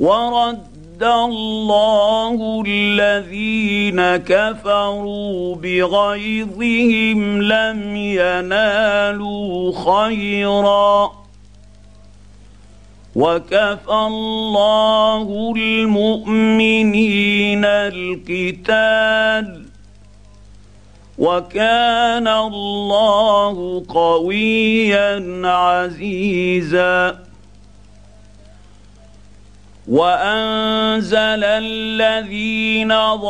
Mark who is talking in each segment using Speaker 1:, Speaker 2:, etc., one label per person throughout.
Speaker 1: ورد الله الذين كفروا بغيظهم لم ينالوا خيرا وكفى الله المؤمنين القتال وكان الله قويا عزيزا وأنزل الذين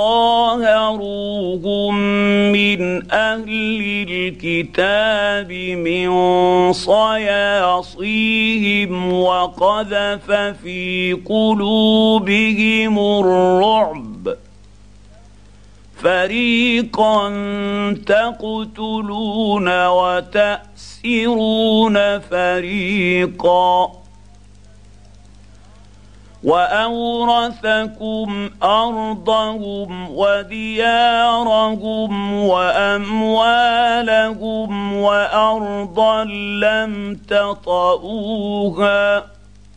Speaker 1: ظاهروهم من أهل الكتاب من صياصيهم وقذف في قلوبهم الرعب فريقا تقتلون وتأسرون فريقا وأورثكم أرضهم وديارهم وأموالهم وأرضا لم تطئوها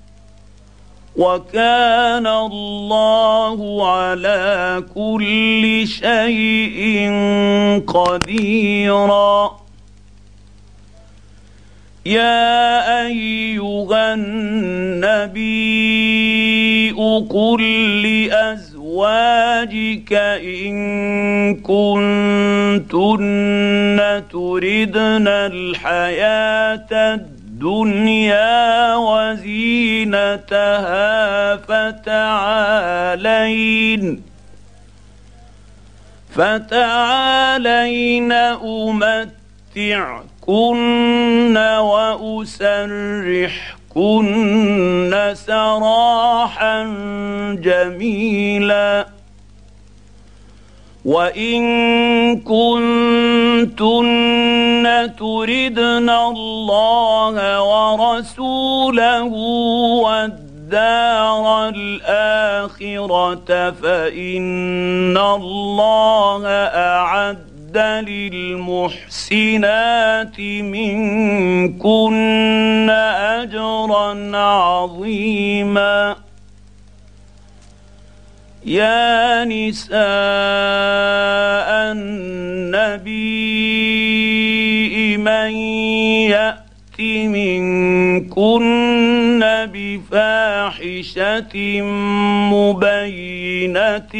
Speaker 1: وكان الله على كل شيء قديرا يا أيها النبي قل لأزواجك إن كنتن تردن الحياة الدنيا وزينتها فتعالين أمتعكن وأسرحكن سراحا جميلا وإن كنتن تردن الله ورسوله والدار الآخرة فإن الله أعد للمحسنات منكن أجرا عظيما يا نساء النبي من يأت منكن بفاحشة مبينة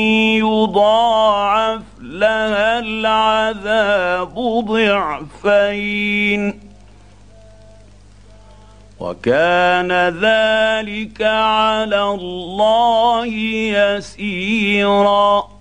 Speaker 1: يضاعف لها العذاب ضعفين وكان ذلك على الله يسيرا